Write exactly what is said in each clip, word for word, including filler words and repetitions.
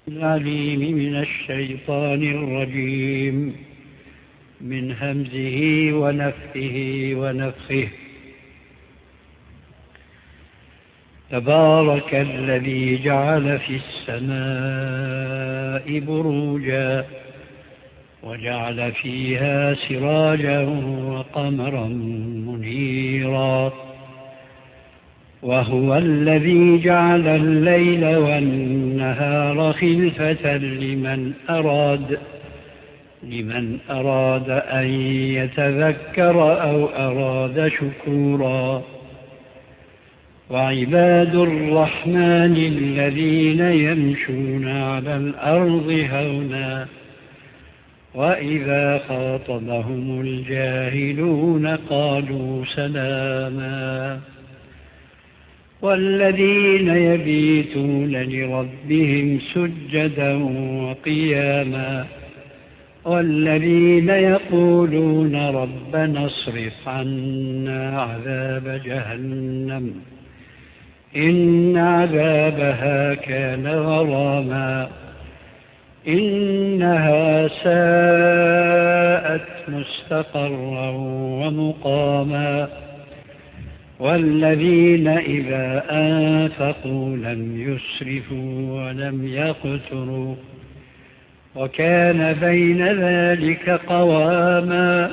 العليم من الشيطان الرجيم من همزه ونفخه ونفخه. تبارك الذي جعل في السماء بروجا وجعل فيها سراجا وقمرا منيرا وهو الذي جعل الليل والنهار خلفة لمن أراد لمن أراد أن يتذكر أو أراد شكورا. وعباد الرحمن الذين يمشون على الأرض هونا وإذا خاطبهم الجاهلون قالوا سلاما. والذين يبيتون لربهم سجدا وقياما والذين يقولون ربنا اصرف عنا عذاب جهنم إن عذابها كان غراما إنها ساءت مستقرا ومقاما. والذين إذا أنفقوا لم يسرفوا ولم يقتروا وكان بين ذلك قواما.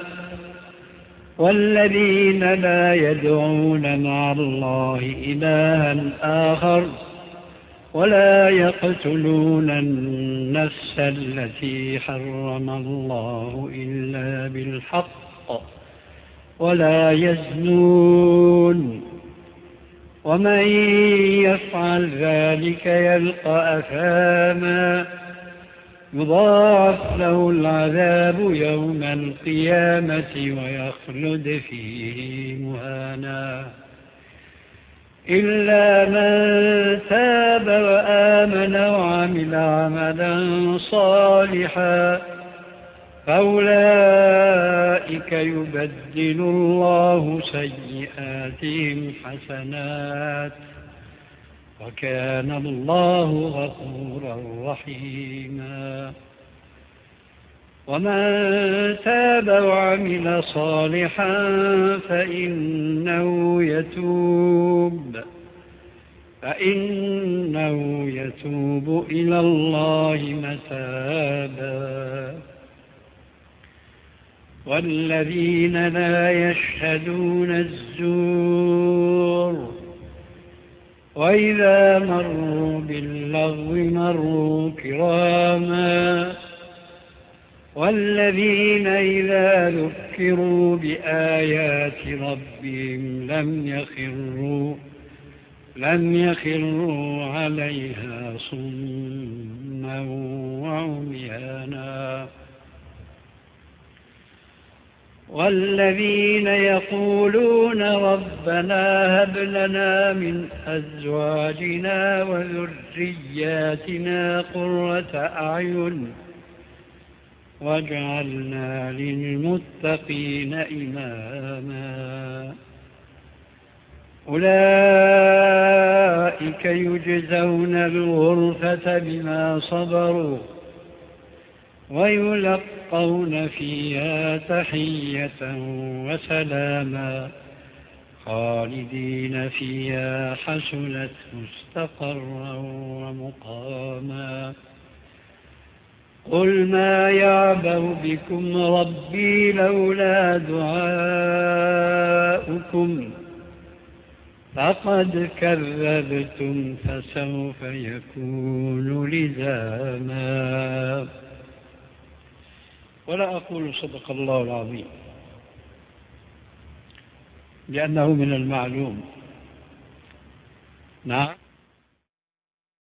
والذين لا يدعون مع الله إلها آخر ولا يقتلون النفس التي حرم الله إلا بالحق ولا يزنون ومن يفعل ذلك يلقى أثاما يضاعف له العذاب يوم القيامة ويخلد فيه مهانا إلا من تاب وآمن وعمل عملا صالحا فأولئك يبدل الله سيئاتهم حسنات وكان الله غفورا رحيما. ومن تاب وعمل صالحا فإنه يتوب فإنه يتوب إلى الله متابا. والذين لا يشهدون الزور وإذا مروا باللغو مروا كراما. والذين إذا ذكروا بآيات ربهم لم يخروا لم يخروا عليها صما وعميانا. والذين يقولون ربنا هب لنا من أزواجنا وذرياتنا قرة أعين واجعلنا للمتقين إماما. أولئك يجزون الغرفة بما صبروا ويلقون فيها تحية وسلاما خالدين فيها حسنت مستقرا ومقاما. قل ما يعبأ بكم ربي لولا دعاؤكم فقد كذبتم فسوف يكون لزاما. ولا أقول صدق الله العظيم لأنه من المعلوم. نعم